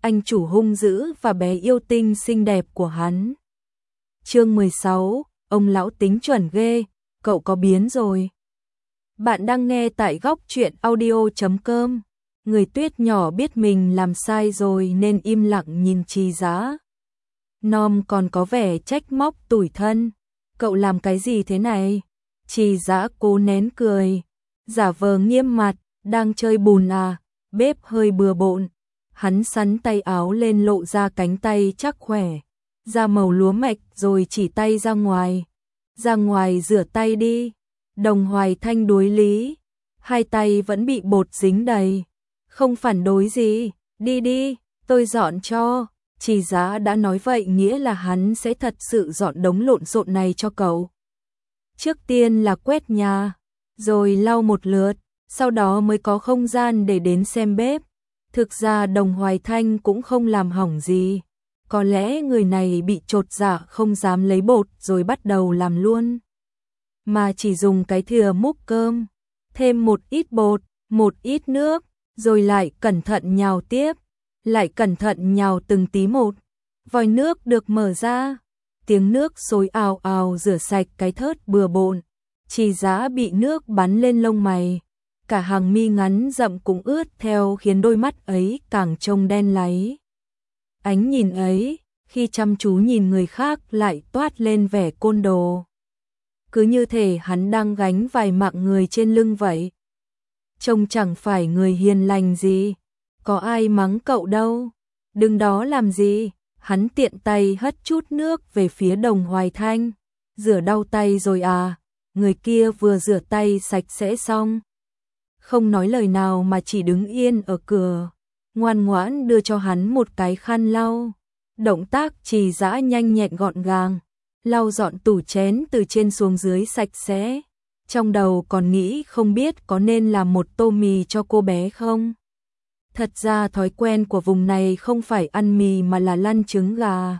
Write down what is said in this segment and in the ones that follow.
anh chủ hung dữ và bé yêu tinh xinh đẹp của hắn. Chương 16, ông lão tính chuẩn ghê, cậu có biến rồi. Bạn đang nghe tại góc truyện audio.com. Người Tuyết nhỏ biết mình làm sai rồi nên im lặng nhìn Trì Dã. Nom còn có vẻ trách móc tủi thân. Cậu làm cái gì thế này? Trì Dã cố nén cười, giả vờ nghiêm mặt, đang chơi bùn à? Bếp hơi bừa bộn. Hắn sắn tay áo lên lộ ra cánh tay chắc khỏe, da màu lúa mạch rồi chỉ tay ra ngoài. Ra ngoài rửa tay đi. Đồng Hoài Thanh đối lý, hai tay vẫn bị bột dính đầy. Không phản đối gì, đi đi, tôi dọn cho. Trì Dã đã nói vậy nghĩa là hắn sẽ thật sự dọn đống lộn xộn này cho cậu. Trước tiên là quét nhà, rồi lau một lượt, sau đó mới có không gian để đến xem bếp. Thực ra Đồng Hoài Thanh cũng không làm hỏng gì. Có lẽ người này bị chột dạ không dám lấy bột rồi bắt đầu làm luôn. Mà chỉ dùng cái thìa múc cơm, thêm một ít bột, một ít nước, rồi lại cẩn thận nhào tiếp, lại cẩn thận nhào từng tí một. Vòi nước được mở ra, tiếng nước xối ào ào rửa sạch cái thớt bừa bộn. Trì Dã bị nước bắn lên lông mày, cả hàng mi ngắn rậm cũng ướt theo khiến đôi mắt ấy càng trông đen láy. Ánh nhìn ấy, khi chăm chú nhìn người khác lại toát lên vẻ côn đồ. Cứ như thể hắn đang gánh vài mạng người trên lưng vậy. Trông chẳng phải người hiền lành gì, có ai mắng cậu đâu. Đừng đó làm gì, hắn tiện tay hất chút nước về phía Đồng Hoài Thanh. Rửa đau tay rồi à? Người kia vừa rửa tay sạch sẽ xong, không nói lời nào mà chỉ đứng yên ở cửa, ngoan ngoãn đưa cho hắn một cái khăn lau. Động tác Trì Dã nhanh nhẹn gọn gàng, lau dọn tủ chén từ trên xuống dưới sạch sẽ. Trong đầu còn nghĩ không biết có nên làm một tô mì cho cô bé không. Thật ra thói quen của vùng này không phải ăn mì mà là lăn trứng gà.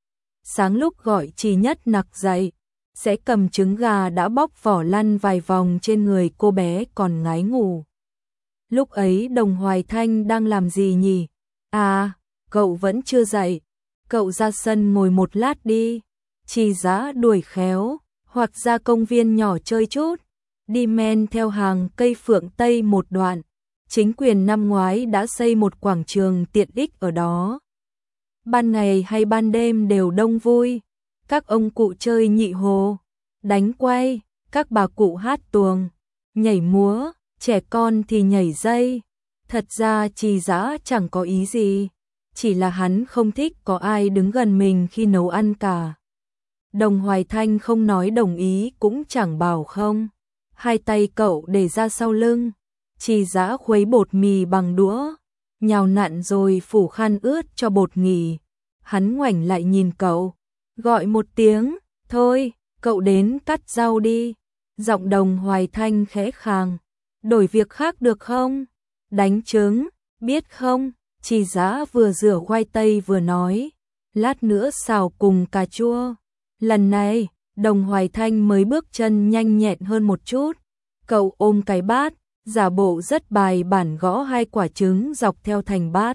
Sáng lúc gọi Trì Nhất Nặc dậy, sẽ cầm trứng gà đã bóc vỏ lăn vài vòng trên người cô bé còn ngái ngủ. Lúc ấy Đồng Hoài Thanh đang làm gì nhỉ? À, cậu vẫn chưa dậy. Cậu ra sân ngồi một lát đi. Trì Dã đuổi khéo, hoặc ra công viên nhỏ chơi chút. Đi men theo hàng cây phượng tây một đoạn. Chính quyền năm ngoái đã xây một quảng trường tiện ích ở đó. Ban ngày hay ban đêm đều đông vui. Các ông cụ chơi nhị hồ, đánh quay, các bà cụ hát tuồng, nhảy múa, trẻ con thì nhảy dây. Thật ra Trì Dã chẳng có ý gì, chỉ là hắn không thích có ai đứng gần mình khi nấu ăn cả. Đồng Hoài Thanh không nói đồng ý cũng chẳng bảo không. Hai tay cậu để ra sau lưng, Trì Dã khuấy bột mì bằng đũa, nhào nặn rồi phủ khăn ướt cho bột nghỉ. Hắn ngoảnh lại nhìn cậu, gọi một tiếng, thôi, cậu đến cắt rau đi. Giọng Đồng Hoài Thanh khẽ khàng, đổi việc khác được không? Đánh trứng, biết không? Trì Dã vừa rửa khoai tây vừa nói, lát nữa xào cùng cà chua. Lần này, Đồng Hoài Thanh mới bước chân nhanh nhẹn hơn một chút. Cậu ôm cái bát, giả bộ rất bài bản gõ hai quả trứng dọc theo thành bát.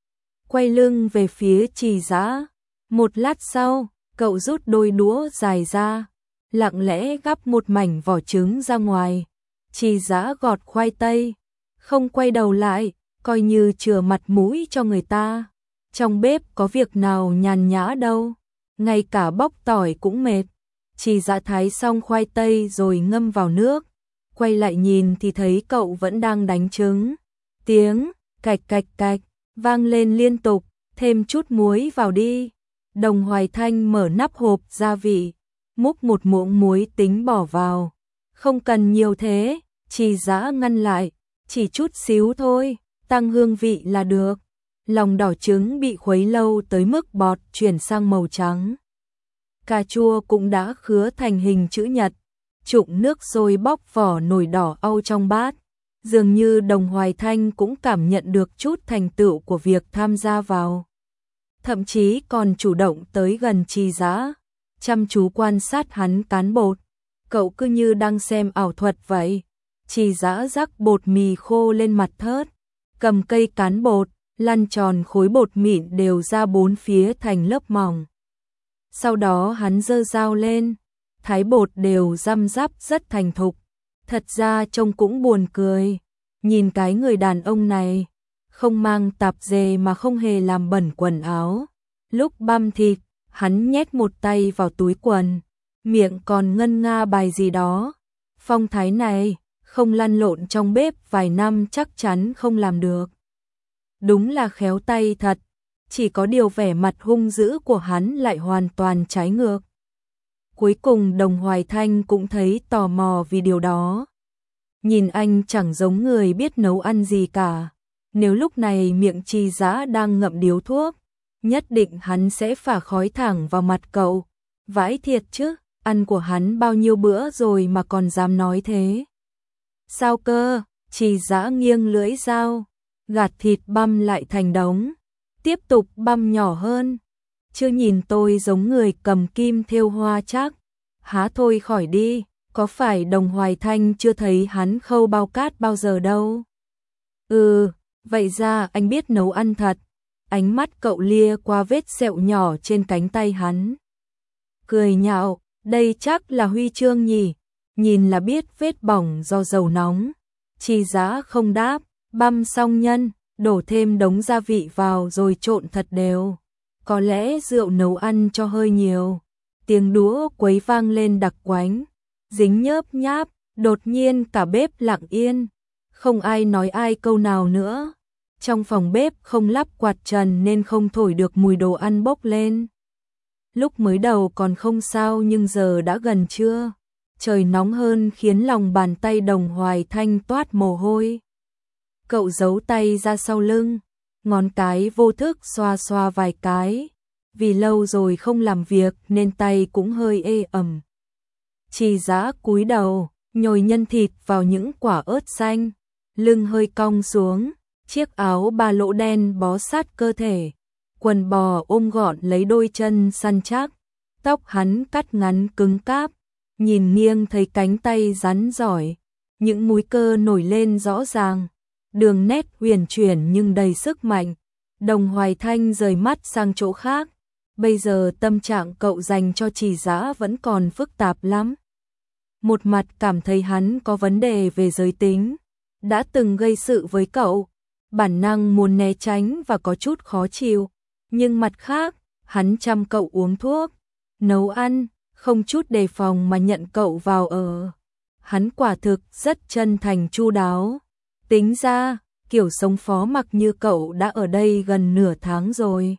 Quay lưng về phía Trì Dã. Một lát sau, cậu rút đôi đũa dài ra, lặng lẽ gắp một mảnh vỏ trứng ra ngoài. Trì Dã gọt khoai tây, không quay đầu lại, coi như chừa mặt mũi cho người ta. Trong bếp có việc nào nhàn nhã đâu, ngay cả bóc tỏi cũng mệt. Trì Dã thái xong khoai tây rồi ngâm vào nước, quay lại nhìn thì thấy cậu vẫn đang đánh trứng. Tiếng cạch cạch cạch vang lên liên tục, thêm chút muối vào đi. Đồng Hoài Thanh mở nắp hộp gia vị, múc một muỗng muối tính bỏ vào. Không cần nhiều thế, Trì Dã ngăn lại, chỉ chút xíu thôi, tăng hương vị là được. Lòng đỏ trứng bị khuấy lâu tới mức bọt chuyển sang màu trắng. Cà chua cũng đã khứa thành hình chữ nhật, trụng nước sôi bóc vỏ nồi đỏ au trong bát. Dường như Đồng Hoài Thanh cũng cảm nhận được chút thành tựu của việc tham gia vào. Thậm chí còn chủ động tới gần Trì Dã, chăm chú quan sát hắn cán bột. Cậu cứ như đang xem ảo thuật vậy. Trì Dã rắc bột mì khô lên mặt thớt, cầm cây cán bột, lăn tròn khối bột mịn đều ra bốn phía thành lớp mỏng. Sau đó hắn giơ dao lên, thái bột đều răm rắp rất thành thục. Thật ra trông cũng buồn cười, nhìn cái người đàn ông này, không mang tạp dề mà không hề làm bẩn quần áo. Lúc băm thịt, hắn nhét một tay vào túi quần, miệng còn ngân nga bài gì đó. Phong thái này, không lăn lộn trong bếp vài năm chắc chắn không làm được. Đúng là khéo tay thật, chỉ có điều vẻ mặt hung dữ của hắn lại hoàn toàn trái ngược. Cuối cùng Đồng Hoài Thanh cũng thấy tò mò vì điều đó. Nhìn anh chẳng giống người biết nấu ăn gì cả. Nếu lúc này miệng Trì Dã đang ngậm điếu thuốc, nhất định hắn sẽ phả khói thẳng vào mặt cậu. Vãi thiệt chứ, ăn của hắn bao nhiêu bữa rồi mà còn dám nói thế. Sao cơ? Trì Dã nghiêng lưỡi dao, gạt thịt băm lại thành đống, tiếp tục băm nhỏ hơn. Chưa nhìn tôi giống người cầm kim thêu hoa chắc. Há thôi khỏi đi, có phải Đồng Hoài Thanh chưa thấy hắn khâu bao cát bao giờ đâu. Vậy ra anh biết nấu ăn thật. Ánh mắt cậu lia qua vết sẹo nhỏ trên cánh tay hắn. Cười nhạo, đây chắc là huy chương nhỉ, nhìn là biết vết bỏng do dầu nóng. Trì Dã không đáp, băm xong nhân, đổ thêm đống gia vị vào rồi trộn thật đều. Có lẽ rượu nấu ăn cho hơi nhiều. Tiếng đũa quấy vang lên đặc quánh, dính nhớp nháp, đột nhiên cả bếp lặng yên. Không ai nói ai câu nào nữa. Trong phòng bếp không lắp quạt trần nên không thổi được mùi đồ ăn bốc lên. Lúc mới đầu còn không sao nhưng giờ đã gần trưa. Trời nóng hơn khiến lòng bàn tay Đồng Hoài Thanh toát mồ hôi. Cậu giấu tay ra sau lưng, ngón cái vô thức xoa xoa vài cái. Vì lâu rồi không làm việc nên tay cũng hơi ê ẩm. Trì Dã cúi đầu, nhồi nhân thịt vào những quả ớt xanh, lưng hơi cong xuống, chiếc áo ba lỗ đen bó sát cơ thể, quần bò ôm gọn lấy đôi chân săn chắc, tóc hắn cắt ngắn cứng cáp, nhìn nghiêng thấy cánh tay rắn giỏi, những múi cơ nổi lên rõ ràng, đường nét huyền chuyển nhưng đầy sức mạnh. Đồng Hoài Thanh rời mắt sang chỗ khác. Bây giờ tâm trạng cậu dành cho Trì Dã vẫn còn phức tạp lắm. Một mặt cảm thấy hắn có vấn đề về giới tính, đã từng gây sự với cậu, bản năng muốn né tránh và có chút khó chịu. Nhưng mặt khác, hắn chăm cậu uống thuốc, nấu ăn, không chút đề phòng mà nhận cậu vào ở. Hắn quả thực rất chân thành chu đáo. Tính ra, kiểu sống phó mặc như cậu đã ở đây gần nửa tháng rồi.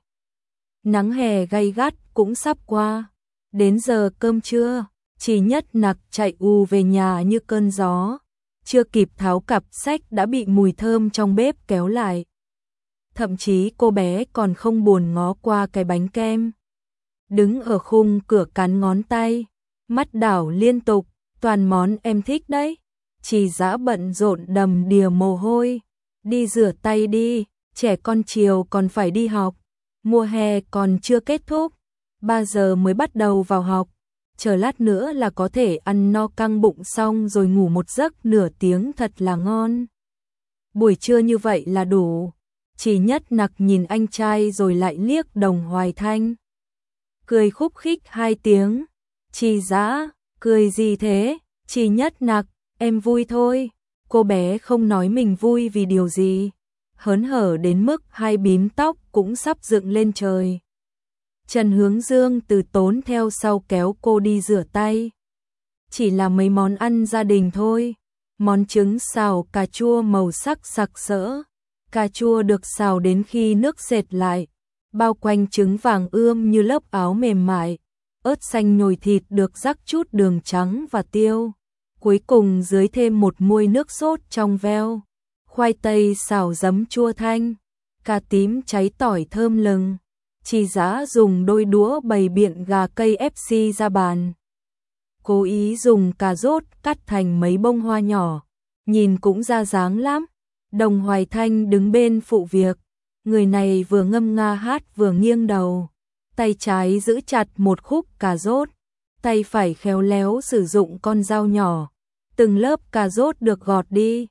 Nắng hè gay gắt cũng sắp qua. Đến giờ cơm trưa, Trì Nhất Nặc chạy ù về nhà như cơn gió. Chưa kịp tháo cặp sách đã bị mùi thơm trong bếp kéo lại. Thậm chí cô bé còn không buồn ngó qua cái bánh kem. Đứng ở khung cửa cắn ngón tay, mắt đảo liên tục, toàn món em thích đấy. Trì Dã bận rộn đầm đìa mồ hôi. Đi rửa tay đi, trẻ con chiều còn phải đi học. Mùa hè còn chưa kết thúc, 3 giờ mới bắt đầu vào học. Chờ lát nữa là có thể ăn no căng bụng xong rồi ngủ một giấc nửa tiếng thật là ngon. Buổi trưa như vậy là đủ. Trì Nhất Nặc nhìn anh trai rồi lại liếc Đồng Hoài Thanh. Cười khúc khích 2 tiếng. Trì Dã, cười gì thế? Trì Nhất Nặc, em vui thôi. Cô bé không nói mình vui vì điều gì. Hớn hở đến mức hai bím tóc cũng sắp dựng lên trời. Trần Hướng Dương từ tốn theo sau kéo cô đi rửa tay. Chỉ là mấy món ăn gia đình thôi. Món trứng xào cà chua màu sắc sặc sỡ. Cà chua được xào đến khi nước sệt lại, bao quanh trứng vàng ươm như lớp áo mềm mại. Ớt xanh nhồi thịt được rắc chút đường trắng và tiêu. Cuối cùng dưới thêm một muôi nước sốt trong veo. Khoai tây xào giấm chua thanh, cà tím cháy tỏi thơm lừng. Trì Dã dùng đôi đũa bày biện gà cây FC ra bàn. Cố ý dùng cà rốt cắt thành mấy bông hoa nhỏ, nhìn cũng ra dáng lắm. Đồng Hoài Thanh đứng bên phụ việc, người này vừa ngâm nga hát vừa nghiêng đầu. Tay trái giữ chặt một khúc cà rốt, tay phải khéo léo sử dụng con dao nhỏ. Từng lớp cà rốt được gọt đi.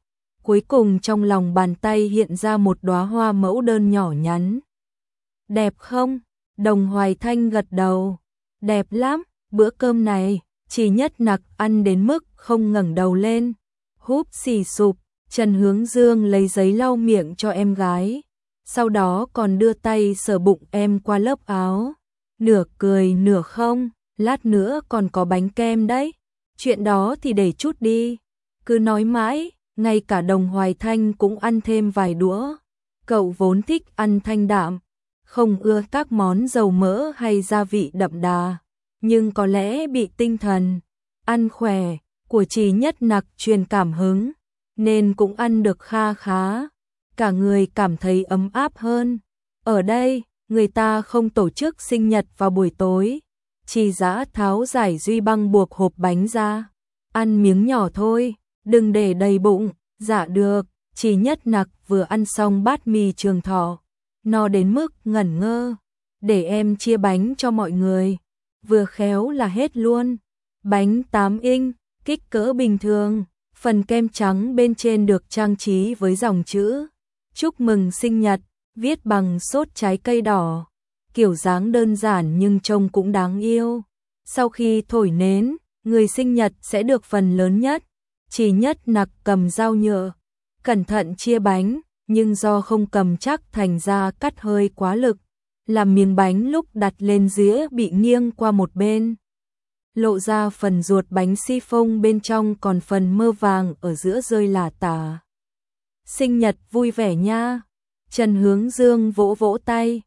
Cuối cùng trong lòng bàn tay hiện ra một đóa hoa mẫu đơn nhỏ nhắn. Đẹp không? Đồng Hoài Thanh gật đầu. Đẹp lắm, bữa cơm này, Chỉ Nhất Nặc ăn đến mức không ngẩng đầu lên. Húp xì sụp, Trần Hướng Dương lấy giấy lau miệng cho em gái. Sau đó còn đưa tay sờ bụng em qua lớp áo. Nửa cười nửa không, lát nữa còn có bánh kem đấy. Chuyện đó thì để chút đi. Cứ nói mãi, ngay cả Đồng Hoài Thanh cũng ăn thêm vài đũa. Cậu vốn thích ăn thanh đạm, không ưa các món dầu mỡ hay gia vị đậm đà. Nhưng có lẽ bị tinh thần ăn khỏe của Chỉ Nhất Nặc truyền cảm hứng, nên cũng ăn được kha khá. Cả người cảm thấy ấm áp hơn. Ở đây, người ta không tổ chức sinh nhật vào buổi tối. Chỉ Dã tháo giải duy băng buộc hộp bánh ra. Ăn miếng nhỏ thôi, đừng để đầy bụng. Dạ được. Chỉ Nhất Nặc vừa ăn xong bát mì Trường Thọ, no đến mức ngẩn ngơ. Để em chia bánh cho mọi người. Vừa khéo là hết luôn. Bánh 8 inch, kích cỡ bình thường. Phần kem trắng bên trên được trang trí với dòng chữ chúc mừng sinh nhật, viết bằng sốt trái cây đỏ. Kiểu dáng đơn giản nhưng trông cũng đáng yêu. Sau khi thổi nến, người sinh nhật sẽ được phần lớn nhất. Chỉ Nhất Nặc cầm dao nhựa, cẩn thận chia bánh, nhưng do không cầm chắc thành ra cắt hơi quá lực, làm miếng bánh lúc đặt lên dĩa bị nghiêng qua một bên. Lộ ra phần ruột bánh xi phông bên trong, còn phần mơ vàng ở giữa rơi lả tả. Sinh nhật vui vẻ nha. Trần Hướng Dương vỗ vỗ tay.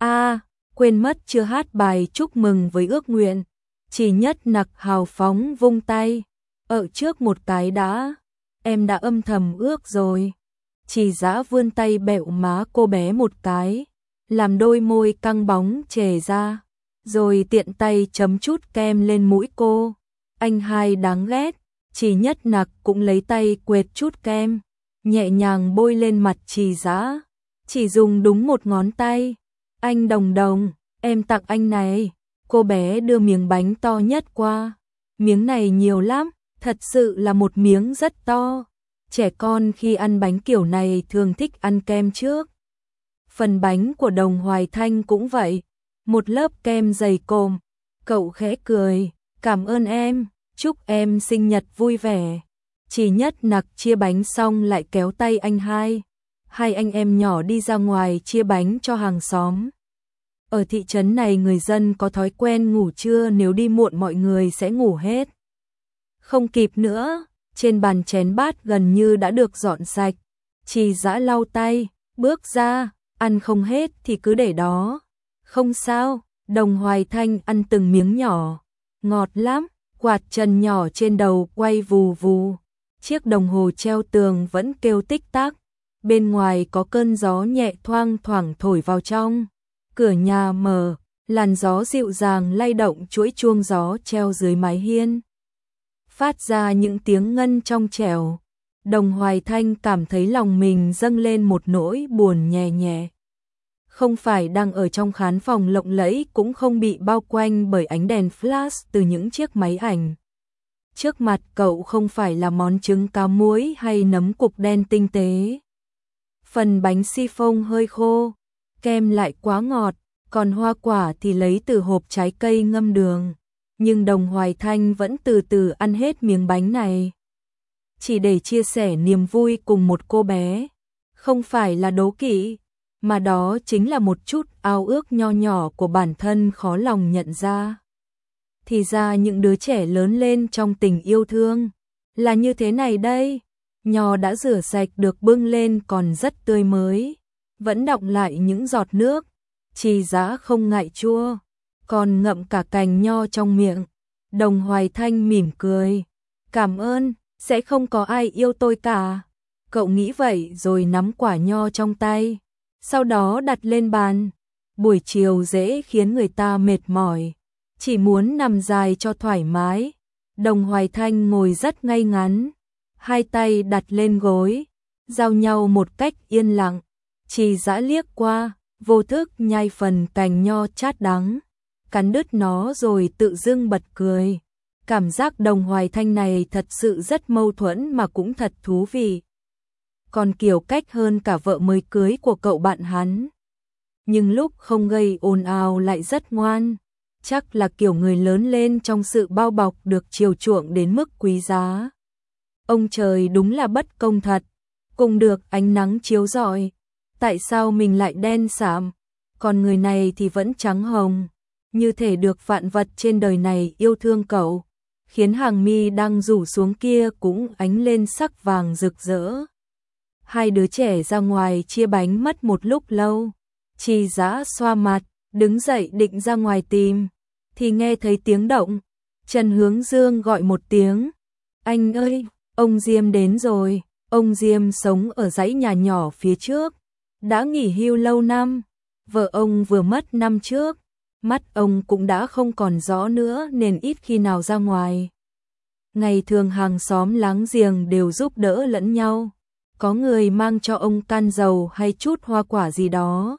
Quên mất chưa hát bài chúc mừng với ước nguyện. Chỉ Nhất Nặc hào phóng vung tay. Trước một cái đã. Em đã âm thầm ước rồi. Chỉ Dã vươn tay bẹo má cô bé một cái, làm đôi môi căng bóng chề ra, rồi tiện tay chấm chút kem lên mũi cô. Anh hai đáng ghét. Chỉ Nhất Nặc cũng lấy tay quệt chút kem, nhẹ nhàng bôi lên mặt Chỉ Dã. Chỉ dùng đúng một ngón tay. Anh Đồng Đồng, em tặng anh này. Cô bé đưa miếng bánh to nhất qua. Miếng này nhiều lắm, thật sự là một miếng rất to. Trẻ con khi ăn bánh kiểu này thường thích ăn kem trước. Phần bánh của Đồng Hoài Thanh cũng vậy, một lớp kem dày cộm. Cậu khẽ cười, cảm ơn em, chúc em sinh nhật vui vẻ. Chỉ Nhất Nặc chia bánh xong lại kéo tay anh hai. Hai anh em nhỏ đi ra ngoài chia bánh cho hàng xóm. Ở thị trấn này người dân có thói quen ngủ trưa, nếu đi muộn mọi người sẽ ngủ hết. Không kịp nữa, trên bàn chén bát gần như đã được dọn sạch. Chỉ Dã lau tay, bước ra, ăn không hết thì cứ để đó. Không sao, Đồng Hoài Thanh ăn từng miếng nhỏ, ngọt lắm. Quạt trần nhỏ trên đầu quay vù vù. Chiếc đồng hồ treo tường vẫn kêu tích tắc. Bên ngoài có cơn gió nhẹ thoang thoảng thổi vào trong. Cửa nhà mở, làn gió dịu dàng lay động chuỗi chuông gió treo dưới mái hiên, phát ra những tiếng ngân trong trẻo. Đồng Hoài Thanh cảm thấy lòng mình dâng lên một nỗi buồn nhẹ nhẹ. Không phải đang ở trong khán phòng lộng lẫy, cũng không bị bao quanh bởi ánh đèn flash từ những chiếc máy ảnh. Trước mặt cậu không phải là món trứng cá muối hay nấm cục đen tinh tế. Phần bánh xi phông hơi khô, kem lại quá ngọt, còn hoa quả thì lấy từ hộp trái cây ngâm đường. Nhưng Đồng Hoài Thanh vẫn từ từ ăn hết miếng bánh này, chỉ để chia sẻ niềm vui cùng một cô bé. Không phải là đố kỵ, mà đó chính là một chút ao ước nho nhỏ của bản thân khó lòng nhận ra. Thì ra những đứa trẻ lớn lên trong tình yêu thương là như thế này đây. Nho đã rửa sạch được bưng lên còn rất tươi mới, vẫn đọng lại những giọt nước. Chỉ Dã không ngại chua, còn ngậm cả cành nho trong miệng. Đồng Hoài Thanh mỉm cười, cảm ơn, sẽ không có ai yêu tôi cả. Cậu nghĩ vậy rồi nắm quả nho trong tay, sau đó đặt lên bàn. Buổi chiều dễ khiến người ta mệt mỏi, chỉ muốn nằm dài cho thoải mái. Đồng Hoài Thanh ngồi rất ngay ngắn, hai tay đặt lên gối, giao nhau một cách yên lặng. Chỉ Dã liếc qua, vô thức nhai phần cành nho chát đắng, cắn đứt nó rồi tự dưng bật cười. Cảm giác Đồng Hoài Thanh này thật sự rất mâu thuẫn mà cũng thật thú vị. còn kiểu cách hơn cả vợ mới cưới của cậu bạn hắn. Nhưng lúc không gây ồn ào lại rất ngoan, chắc là kiểu người lớn lên trong sự bao bọc được chiều chuộng đến mức quý giá. Ông trời đúng là bất công thật, cùng được ánh nắng chiếu rọi, tại sao mình lại đen sạm, còn người này thì vẫn trắng hồng, như thể được vạn vật trên đời này yêu thương cậu, khiến hàng mi đang rủ xuống kia cũng ánh lên sắc vàng rực rỡ. Hai đứa trẻ ra ngoài chia bánh mất một lúc lâu, Trì Dã xoa mặt, đứng dậy định ra ngoài tìm, thì nghe thấy tiếng động, Trần Hướng Dương gọi một tiếng, anh ơi, ông Diêm đến rồi. Ông Diêm sống ở dãy nhà nhỏ phía trước, đã nghỉ hưu lâu năm, vợ ông vừa mất năm trước, mắt ông cũng đã không còn rõ nữa nên ít khi nào ra ngoài. Ngày thường hàng xóm láng giềng đều giúp đỡ lẫn nhau, có người mang cho ông can dầu hay chút hoa quả gì đó.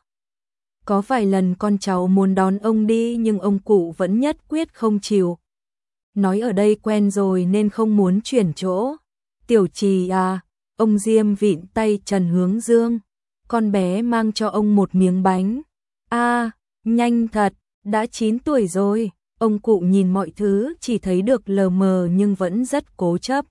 Có vài lần con cháu muốn đón ông đi nhưng ông cụ vẫn nhất quyết không chịu. Nói ở đây quen rồi nên không muốn chuyển chỗ. Tiểu Trì à, ông Diêm vịn tay Trần Hướng Dương, con bé mang cho ông một miếng bánh. À, nhanh thật, đã 9 tuổi rồi. Ông cụ nhìn mọi thứ chỉ thấy được lờ mờ nhưng vẫn rất cố chấp.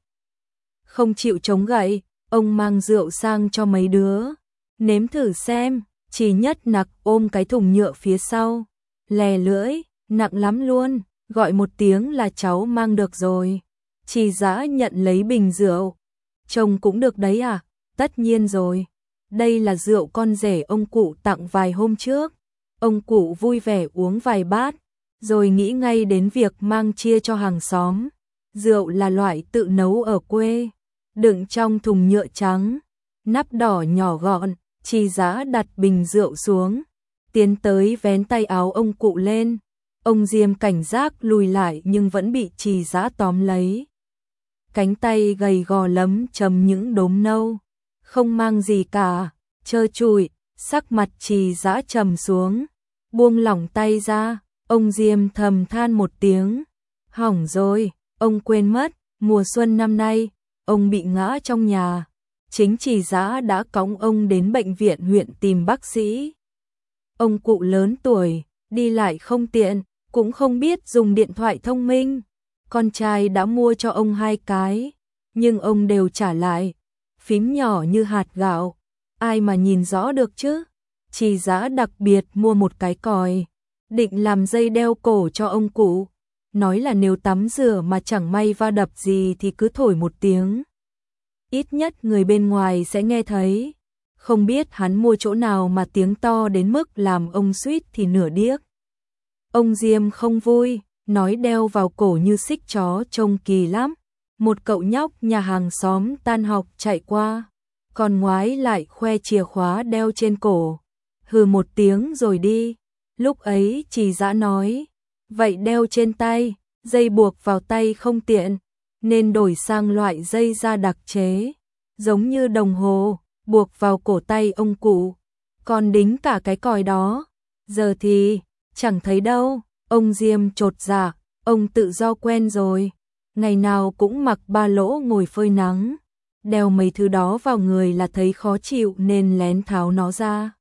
Không chịu chống gậy, ông mang rượu sang cho mấy đứa. Nếm thử xem, Trì Nhất Nặc ôm cái thùng nhựa phía sau. Lè lưỡi, nặng lắm luôn, gọi một tiếng là cháu mang được rồi. Trì Dã nhận lấy bình rượu. Trông cũng được đấy à? Tất nhiên rồi. Đây là rượu con rể ông cụ tặng vài hôm trước. Ông cụ vui vẻ uống vài bát, rồi nghĩ ngay đến việc mang chia cho hàng xóm. Rượu là loại tự nấu ở quê, đựng trong thùng nhựa trắng, nắp đỏ nhỏ gọn. Trì Dã đặt bình rượu xuống, tiến tới vén tay áo ông cụ lên. Ông Diêm cảnh giác lùi lại nhưng vẫn bị Trì Dã tóm lấy. Cánh tay gầy gò lấm chấm những đốm nâu, không mang gì cả, trơ trụi, sắc mặt Trì Dã trầm xuống, buông lỏng tay ra. Ông Diêm thầm than một tiếng, hỏng rồi, ông quên mất, mùa xuân năm nay, ông bị ngã trong nhà. Chính Trì Dã đã cõng ông đến bệnh viện huyện tìm bác sĩ. Ông cụ lớn tuổi, đi lại không tiện, cũng không biết dùng điện thoại thông minh. Con trai đã mua cho ông 2 cái, nhưng ông đều trả lại, phím nhỏ như hạt gạo, ai mà nhìn rõ được chứ. Trì Dã đặc biệt mua một cái còi, định làm dây đeo cổ cho ông cụ, nói là nếu tắm rửa mà chẳng may va đập gì thì cứ thổi một tiếng. Ít nhất người bên ngoài sẽ nghe thấy. Không biết hắn mua chỗ nào mà tiếng to đến mức làm ông suýt thì nửa điếc. Ông Diêm không vui, nói đeo vào cổ như xích chó trông kỳ lắm. Một cậu nhóc nhà hàng xóm tan học chạy qua, còn ngoái lại khoe chìa khóa đeo trên cổ. Hừ một tiếng rồi đi. Lúc ấy Trì Dã nói, vậy đeo trên tay, dây buộc vào tay không tiện, nên đổi sang loại dây da đặc chế, giống như đồng hồ, buộc vào cổ tay ông cụ. Còn đính cả cái còi đó, giờ thì chẳng thấy đâu. Ông Diêm chột dạ, ông tự do quen rồi, ngày nào cũng mặc ba lỗ ngồi phơi nắng, đeo mấy thứ đó vào người là thấy khó chịu nên lén tháo nó ra,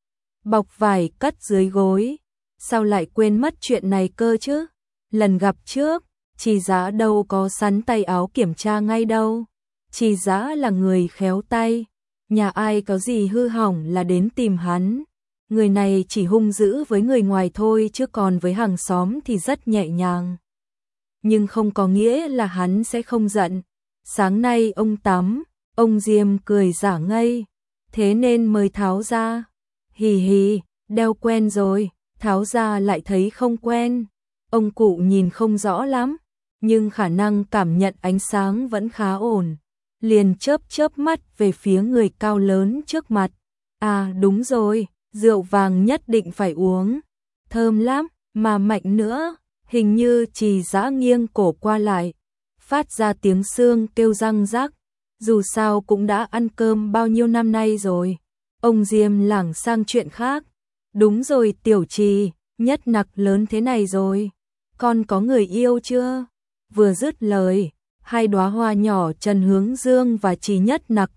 bọc vải cất dưới gối. Sao lại quên mất chuyện này cơ chứ? Lần gặp trước, Trì Dã đâu có sắn tay áo kiểm tra ngay đâu. Trì Dã là người khéo tay, nhà ai có gì hư hỏng là đến tìm hắn. Người này chỉ hung dữ với người ngoài thôi chứ còn với hàng xóm thì rất nhẹ nhàng. Nhưng không có nghĩa là hắn sẽ không giận. Sáng nay ông tắm, ông Diêm cười giả ngây, thế nên mới tháo ra. Hì hì, đeo quen rồi, tháo ra lại thấy không quen. Ông cụ nhìn không rõ lắm, nhưng khả năng cảm nhận ánh sáng vẫn khá ổn. Liền chớp chớp mắt về phía người cao lớn trước mặt. À đúng rồi, rượu vàng nhất định phải uống. Thơm lắm, mà mạnh nữa. Hình như Trì Dã nghiêng cổ qua lại, phát ra tiếng xương kêu răng rắc. Dù sao cũng đã ăn cơm bao nhiêu năm nay rồi. Ông Diêm lảng sang chuyện khác. Đúng rồi Tiểu Trì, Nhất Nặc lớn thế này rồi, con có người yêu chưa? Vừa dứt lời, hai đóa hoa nhỏ Trần Hướng Dương và Trì Nhất Nặc lập tức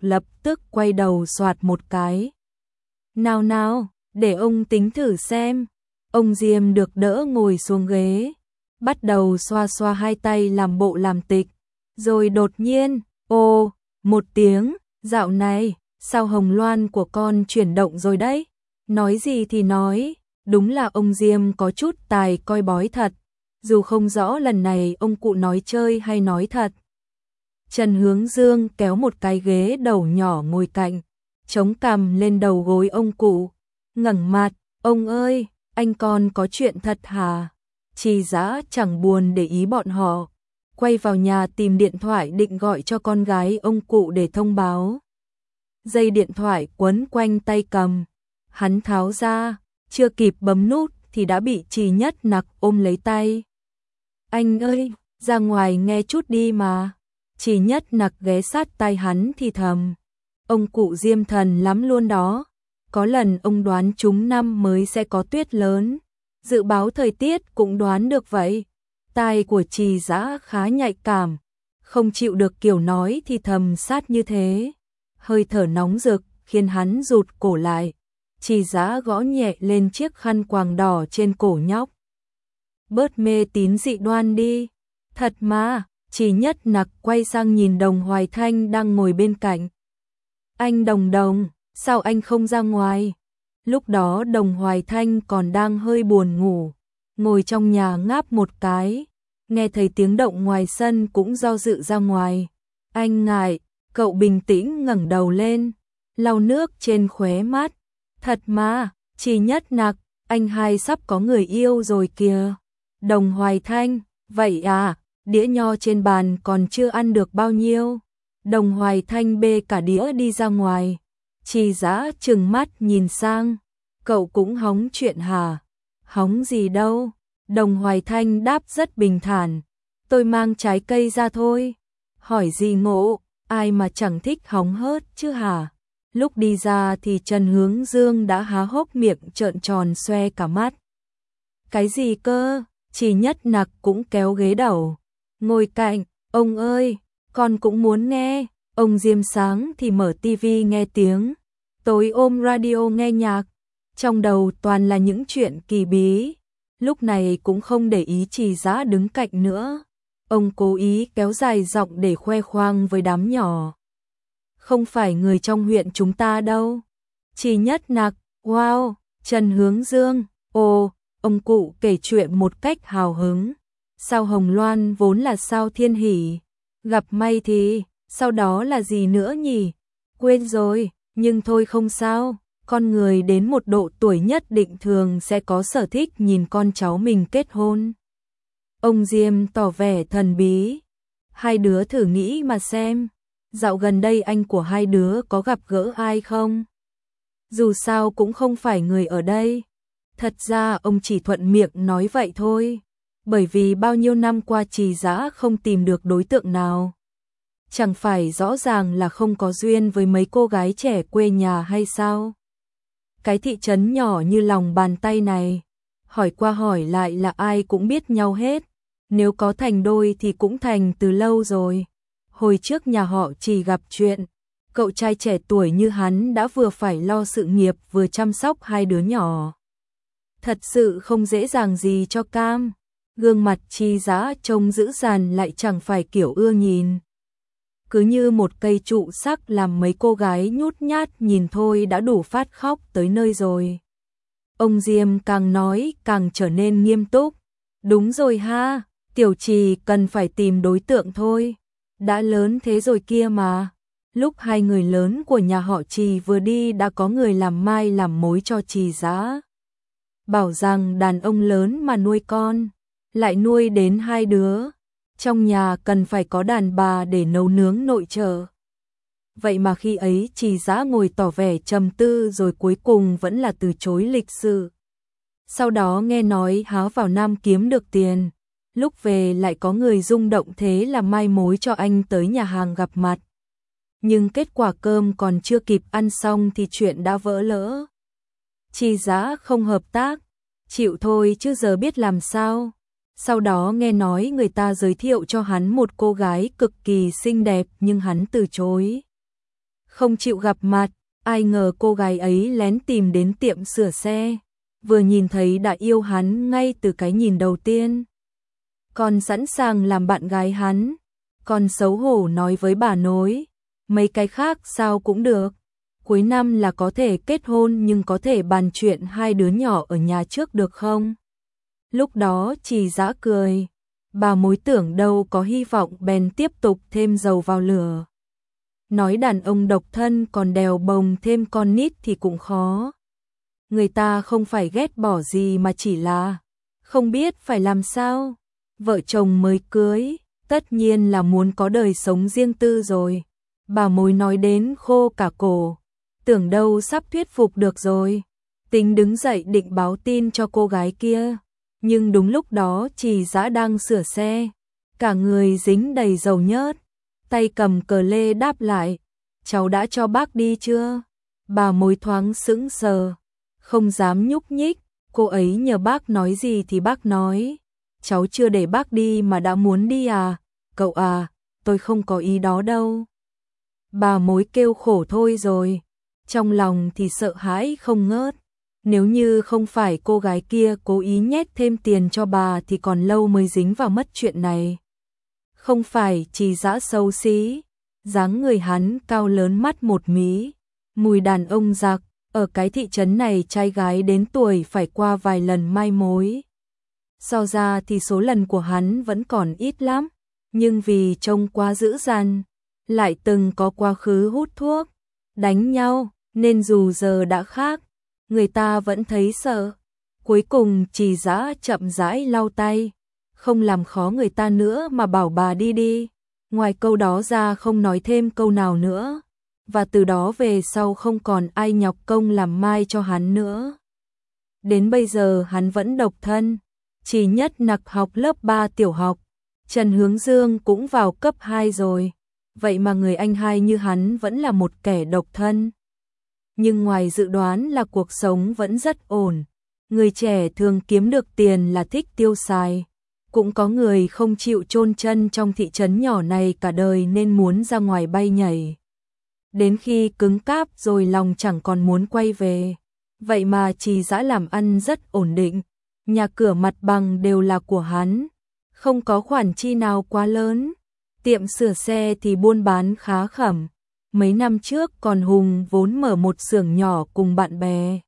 tức quay đầu soạt một cái. Nào nào, để ông tính thử xem. Ông Diêm được đỡ ngồi xuống ghế, bắt đầu xoa xoa hai tay làm bộ làm tịch, rồi đột nhiên, ô, một tiếng, dạo này, sao hồng loan của con chuyển động rồi đấy? Nói gì thì nói, đúng là ông Diêm có chút tài coi bói thật, dù không rõ lần này ông cụ nói chơi hay nói thật. Trần Hướng Dương kéo một cái ghế đầu nhỏ ngồi cạnh, chống cằm lên đầu gối ông cụ, ngẩng mặt, ông ơi, anh con có chuyện thật hả? Trì Dã chẳng buồn để ý bọn họ, quay vào nhà tìm điện thoại định gọi cho con gái ông cụ để thông báo. Dây điện thoại quấn quanh tay cầm, hắn tháo ra, chưa kịp bấm nút thì đã bị Trì Nhất Nặc ôm lấy tay. Anh ơi, ra ngoài nghe chút đi mà. Trì Nhất Nặc ghé sát tai hắn thì thầm. Ông cụ diêm thần lắm luôn đó. Có lần ông đoán trúng năm mới sẽ có tuyết lớn. Dự báo thời tiết cũng đoán được vậy. Tai của Trì Dã khá nhạy cảm. Không chịu được kiểu nói thì thầm sát như thế. Hơi thở nóng rực khiến hắn rụt cổ lại. Trì Dã gõ nhẹ lên chiếc khăn quàng đỏ trên cổ nhóc. Bớt mê tín dị đoan đi. Thật mà, Trì Nhất Nặc quay sang nhìn Đồng Hoài Thanh đang ngồi bên cạnh. Anh Đồng Đồng, sao anh không ra ngoài? Lúc đó Đồng Hoài Thanh còn đang hơi buồn ngủ, ngồi trong nhà ngáp một cái, nghe thấy tiếng động ngoài sân cũng do dự ra ngoài. Anh ngại, cậu bình tĩnh ngẩng đầu lên, lau nước trên khóe mắt. Thật mà, Trì Nhất Nặc, anh hai sắp có người yêu rồi kìa. Đồng Hoài Thanh, vậy à, đĩa nho trên bàn còn chưa ăn được bao nhiêu. Đồng Hoài Thanh bê cả đĩa đi ra ngoài. Trì Dã trừng mắt nhìn sang, cậu cũng hóng chuyện hả? Hóng gì đâu. Đồng Hoài Thanh đáp rất bình thản, tôi mang trái cây ra thôi. Hỏi gì ngộ, ai mà chẳng thích hóng hớt chứ hả? Lúc đi ra thì Trần Hướng Dương đã há hốc miệng trợn tròn xoe cả mắt. Cái gì cơ? Trì Nhất Nặc cũng kéo ghế đầu, ngồi cạnh. Ông ơi, con cũng muốn nghe. Ông Diêm sáng thì mở tivi nghe tiếng, tối ôm radio nghe nhạc. Trong đầu toàn là những chuyện kỳ bí. Lúc này cũng không để ý Trì Dã đứng cạnh nữa. Ông cố ý kéo dài giọng để khoe khoang với đám nhỏ. Không phải người trong huyện chúng ta đâu. Trì Nhất Nặc, wow. Trần Hướng Dương, ồ. Ông cụ kể chuyện một cách hào hứng. Sao Hồng Loan vốn là sao thiên hỷ. Gặp may thì, sau đó là gì nữa nhỉ? Quên rồi, nhưng thôi không sao. Con người đến một độ tuổi nhất định thường sẽ có sở thích nhìn con cháu mình kết hôn. Ông Diêm tỏ vẻ thần bí. Hai đứa thử nghĩ mà xem. Dạo gần đây anh của hai đứa có gặp gỡ ai không? Dù sao cũng không phải người ở đây. Thật ra ông chỉ thuận miệng nói vậy thôi. Bởi vì bao nhiêu năm qua Trì Dã không tìm được đối tượng nào. Chẳng phải rõ ràng là không có duyên với mấy cô gái trẻ quê nhà hay sao? Cái thị trấn nhỏ như lòng bàn tay này, hỏi qua hỏi lại là ai cũng biết nhau hết. Nếu có thành đôi thì cũng thành từ lâu rồi. Hồi trước nhà họ Trì gặp chuyện, cậu trai trẻ tuổi như hắn đã vừa phải lo sự nghiệp vừa chăm sóc hai đứa nhỏ. Thật sự không dễ dàng gì cho cam. Gương mặt Trì Dã trông dữ dằn lại chẳng phải kiểu ưa nhìn. Cứ như một cây trụ sắc làm mấy cô gái nhút nhát nhìn thôi đã đủ phát khóc tới nơi rồi. Ông Diêm càng nói càng trở nên nghiêm túc. Đúng rồi ha, Tiểu Trì cần phải tìm đối tượng thôi. Đã lớn thế rồi kia mà. Lúc hai người lớn của nhà họ Trì vừa đi đã có người làm mai làm mối cho Trì Dã. Bảo rằng đàn ông lớn mà nuôi con, lại nuôi đến hai đứa. Trong nhà cần phải có đàn bà để nấu nướng nội trợ. Vậy mà khi ấy Trì Dã ngồi tỏ vẻ trầm tư rồi cuối cùng vẫn là từ chối lịch sự. Sau đó nghe nói háo vào Nam kiếm được tiền. Lúc về lại có người rung động thế là mai mối cho anh tới nhà hàng gặp mặt. Nhưng kết quả cơm còn chưa kịp ăn xong thì chuyện đã vỡ lỡ. Trì Dã không hợp tác, chịu thôi chứ giờ biết làm sao. Sau đó nghe nói người ta giới thiệu cho hắn một cô gái cực kỳ xinh đẹp nhưng hắn từ chối. không chịu gặp mặt, ai ngờ cô gái ấy lén tìm đến tiệm sửa xe, vừa nhìn thấy đã yêu hắn ngay từ cái nhìn đầu tiên. Còn sẵn sàng làm bạn gái hắn, còn xấu hổ nói với bà nối, mấy cái khác sao cũng được. Cuối năm là có thể kết hôn nhưng có thể bàn chuyện hai đứa nhỏ ở nhà trước được không? Lúc đó Trì Dã cười, bà mối tưởng đâu có hy vọng bèn tiếp tục thêm dầu vào lửa. Nói đàn ông độc thân còn đèo bồng thêm con nít thì cũng khó. Người ta không phải ghét bỏ gì mà chỉ là không biết phải làm sao. Vợ chồng mới cưới, tất nhiên là muốn có đời sống riêng tư rồi. Bà mối nói đến khô cả cổ, tưởng đâu sắp thuyết phục được rồi. Tính đứng dậy định báo tin cho cô gái kia, nhưng đúng lúc đó Trì Dã đang sửa xe, cả người dính đầy dầu nhớt, tay cầm cờ lê đáp lại, cháu đã cho bác đi chưa? Bà mối thoáng sững sờ, không dám nhúc nhích, cô ấy nhờ bác nói gì thì bác nói, cháu chưa để bác đi mà đã muốn đi à? Cậu à, tôi không có ý đó đâu. Bà mối kêu khổ thôi rồi, trong lòng thì sợ hãi không ngớt. Nếu như không phải cô gái kia cố ý nhét thêm tiền cho bà thì còn lâu mới dính vào mất chuyện này. Không phải Trì Dã xấu xí, dáng người hắn cao lớn mắt một mí, mùi đàn ông giặc, ở cái thị trấn này trai gái đến tuổi phải qua vài lần mai mối. So ra thì số lần của hắn vẫn còn ít lắm, nhưng vì trông quá dữ dằn, lại từng có quá khứ hút thuốc, đánh nhau, nên dù giờ đã khác, người ta vẫn thấy sợ. Cuối cùng Trì Dã chậm rãi lau tay, không làm khó người ta nữa mà bảo bà đi đi. Ngoài câu đó ra không nói thêm câu nào nữa, và từ đó về sau không còn ai nhọc công làm mai cho hắn nữa. Đến bây giờ hắn vẫn độc thân, Trì Nhất Nặc học lớp 3 tiểu học, Trần Hướng Dương cũng vào cấp 2 rồi, vậy mà người anh hai như hắn vẫn là một kẻ độc thân. Nhưng ngoài dự đoán là cuộc sống vẫn rất ổn, người trẻ thường kiếm được tiền là thích tiêu xài. Cũng có người không chịu chôn chân trong thị trấn nhỏ này cả đời nên muốn ra ngoài bay nhảy. Đến khi cứng cáp rồi lòng chẳng còn muốn quay về. Vậy mà Trì Dã làm ăn rất ổn định, nhà cửa mặt bằng đều là của hắn, không có khoản chi nào quá lớn. Tiệm sửa xe thì buôn bán khá khẩm. Mấy năm trước còn hùng vốn mở một xưởng nhỏ cùng bạn bè.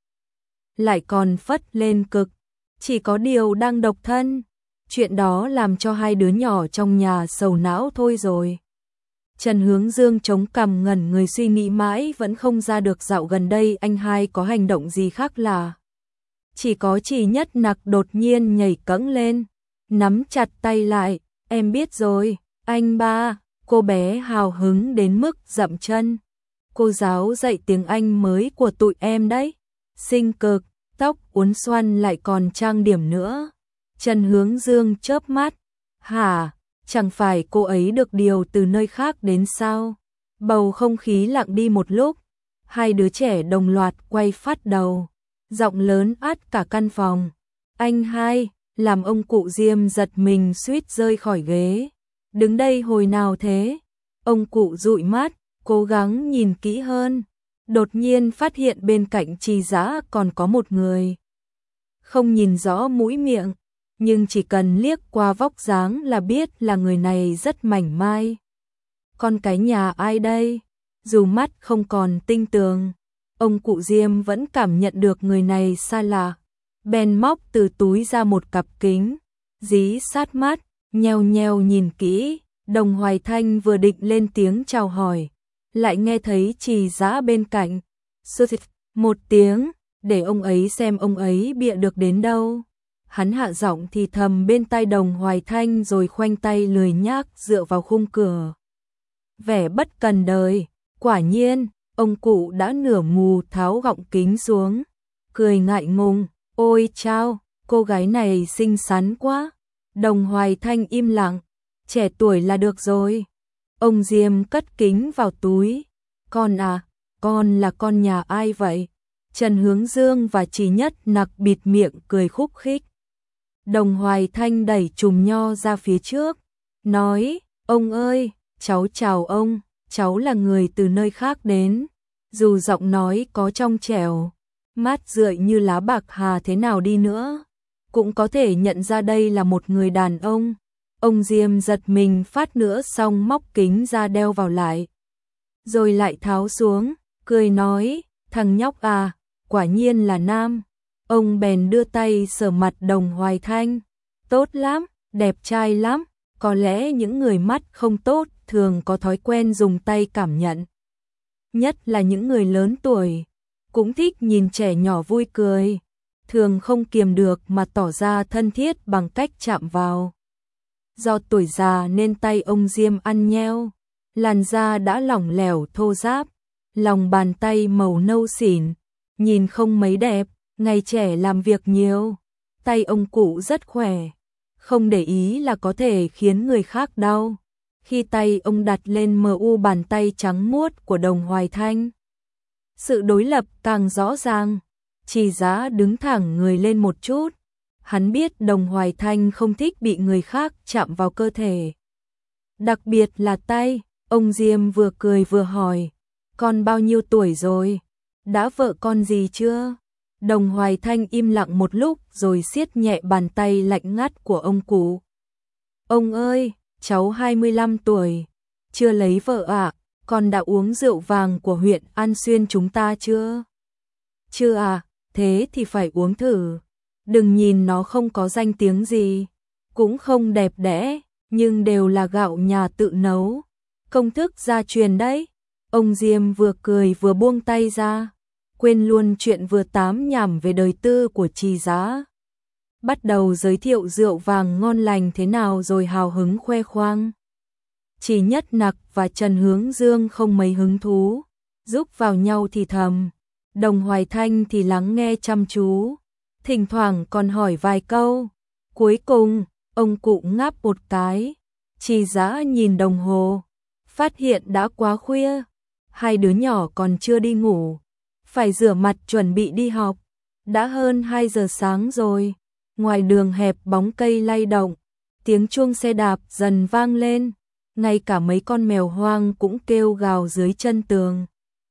Lại còn phất lên cực, chỉ có điều đang độc thân. Chuyện đó làm cho hai đứa nhỏ trong nhà sầu não thôi rồi. Trần Hướng Dương chống cằm ngẩn người suy nghĩ mãi vẫn không ra được dạo gần đây anh hai có hành động gì khác lạ. Chỉ có Trì Nhất Nặc đột nhiên nhảy cẫng lên, nắm chặt tay lại, em biết rồi, anh ba. Cô bé hào hứng đến mức dậm chân. Cô giáo dạy tiếng Anh mới của tụi em đấy. Xinh cực, tóc uốn xoăn lại còn trang điểm nữa. Trần Hướng Dương chớp mắt. Hả, chẳng phải cô ấy được điều từ nơi khác đến sao? Bầu không khí lặng đi một lúc. Hai đứa trẻ đồng loạt quay phát đầu. Giọng lớn át cả căn phòng. Anh hai, làm ông cụ Diêm giật mình suýt rơi khỏi ghế. Đứng đây hồi nào thế? Ông cụ dụi mắt, cố gắng nhìn kỹ hơn. Đột nhiên phát hiện bên cạnh Trì Dã còn có một người. Không nhìn rõ mũi miệng, nhưng chỉ cần liếc qua vóc dáng là biết là người này rất mảnh mai. Con cái nhà ai đây? Dù mắt không còn tinh tường, ông cụ Diêm vẫn cảm nhận được người này xa lạ. Bèn móc từ túi ra một cặp kính, dí sát mắt. Nheo nheo nhìn kỹ, Đồng Hoài Thanh vừa định lên tiếng chào hỏi, lại nghe thấy Trì Dã bên cạnh. Một tiếng, để ông ấy xem ông ấy bịa được đến đâu. Hắn hạ giọng thì thầm bên tai Đồng Hoài Thanh rồi khoanh tay lười nhác dựa vào khung cửa. Vẻ bất cần đời, quả nhiên, ông cụ đã nửa mù tháo gọng kính xuống, cười ngại ngùng, ôi chao, cô gái này xinh xắn quá. Đồng Hoài Thanh im lặng, trẻ tuổi là được rồi. Ông Diêm cất kính vào túi. Con à, con là con nhà ai vậy? Trần Hướng Dương và Trì Nhất Nặc bịt miệng cười khúc khích. Đồng Hoài Thanh đẩy chùm nho ra phía trước, nói, ông ơi, cháu chào ông. cháu là người từ nơi khác đến, dù giọng nói có trong trẻo, mát rượi như lá bạc hà thế nào đi nữa, cũng có thể nhận ra đây là một người đàn ông. Ông Diêm giật mình phát nữa xong móc kính ra đeo vào lại. Rồi lại tháo xuống, cười nói, thằng nhóc à, quả nhiên là nam. Ông bèn đưa tay sờ mặt Đồng Hoài Thanh. Tốt lắm, đẹp trai lắm, có lẽ những người mắt không tốt thường có thói quen dùng tay cảm nhận. Nhất là những người lớn tuổi, cũng thích nhìn trẻ nhỏ vui cười, thường không kiềm được mà tỏ ra thân thiết bằng cách chạm vào. Do tuổi già nên tay ông Diêm ăn nheo, làn da đã lỏng lẻo thô ráp, lòng bàn tay màu nâu xỉn, nhìn không mấy đẹp, ngày trẻ làm việc nhiều, tay ông cụ rất khỏe, không để ý là có thể khiến người khác đau. Khi tay ông đặt lên mu bàn tay trắng muốt của Đồng Hoài Thanh, sự đối lập càng rõ ràng. Trì Giá đứng thẳng người lên một chút, hắn biết Đồng Hoài Thanh không thích bị người khác chạm vào cơ thể, đặc biệt là tay. Ông Diêm vừa cười vừa hỏi, con bao nhiêu tuổi rồi, đã vợ con gì chưa? Đồng Hoài Thanh im lặng một lúc rồi siết nhẹ bàn tay lạnh ngắt của ông cụ. Ông ơi, cháu 25 tuổi, chưa lấy vợ ạ. Con đã uống rượu vàng của huyện An Xuyên chúng ta chưa? Chưa à, thế thì phải uống thử. Đừng nhìn nó không có danh tiếng gì, cũng không đẹp đẽ, nhưng đều là gạo nhà tự nấu, công thức gia truyền đấy. Ông Diêm vừa cười vừa buông tay ra, quên luôn chuyện vừa tám nhảm về đời tư của Trì Giá. Bắt đầu giới thiệu rượu vàng ngon lành thế nào rồi hào hứng khoe khoang. Chỉ Nhất Nặc và Trần Hướng Dương không mấy hứng thú, giúp vào nhau thì thầm. Đồng Hoài Thanh thì lắng nghe chăm chú, thỉnh thoảng còn hỏi vài câu. Cuối cùng, ông cụ ngáp một cái. Trì Giá nhìn đồng hồ, phát hiện đã quá khuya, hai đứa nhỏ còn chưa đi ngủ, phải rửa mặt chuẩn bị đi học. Đã hơn 2 giờ sáng rồi, ngoài đường hẹp bóng cây lay động, tiếng chuông xe đạp dần vang lên, ngay cả mấy con mèo hoang cũng kêu gào dưới chân tường.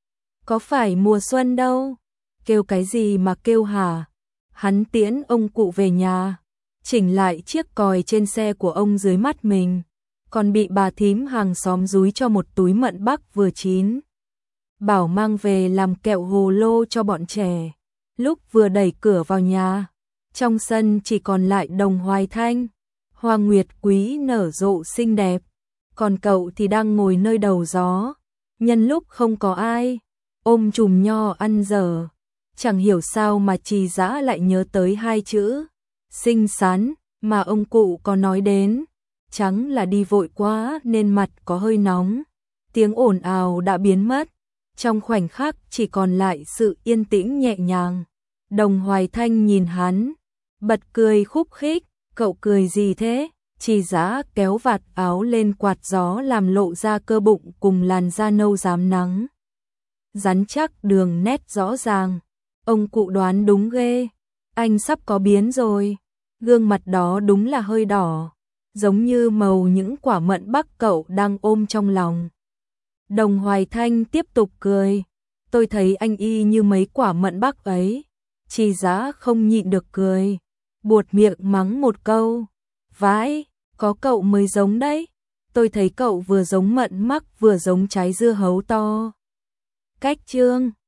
Có phải mùa xuân đâu, kêu cái gì mà kêu hả? Hắn tiễn ông cụ về nhà, chỉnh lại chiếc còi trên xe của ông dưới mắt mình, còn bị bà thím hàng xóm dúi cho một túi mận bắc vừa chín, bảo mang về làm kẹo hồ lô cho bọn trẻ. Lúc vừa đẩy cửa vào nhà, trong sân chỉ còn lại Đồng Hoài Thanh, hoa nguyệt quý nở rộ xinh đẹp, còn cậu thì đang ngồi nơi đầu gió, nhân lúc không có ai, ôm chùm nho ăn dở. Chẳng hiểu sao mà Trì Giá lại nhớ tới hai chữ xinh xắn mà ông cụ có nói đến, chẳng là đi vội quá nên mặt có hơi nóng. Tiếng ồn ào đã biến mất, trong khoảnh khắc chỉ còn lại sự yên tĩnh nhẹ nhàng. Đồng Hoài Thanh nhìn hắn, bật cười khúc khích. Cậu cười gì thế? Trì Giá kéo vạt áo lên quạt gió làm lộ ra cơ bụng cùng làn da nâu rám nắng, rắn chắc đường nét rõ ràng. Ông cụ đoán đúng ghê, anh sắp có biến rồi. Gương mặt đó đúng là hơi đỏ, giống như màu những quả mận bắc cậu đang ôm trong lòng. Đồng Hoài Thanh tiếp tục cười, tôi thấy anh y như mấy quả mận bắc ấy. Trì Giá không nhịn được cười, buột miệng mắng một câu, vãi, có cậu mới giống đấy. Tôi thấy cậu vừa giống mận mắc vừa giống trái dưa hấu to. Cách chương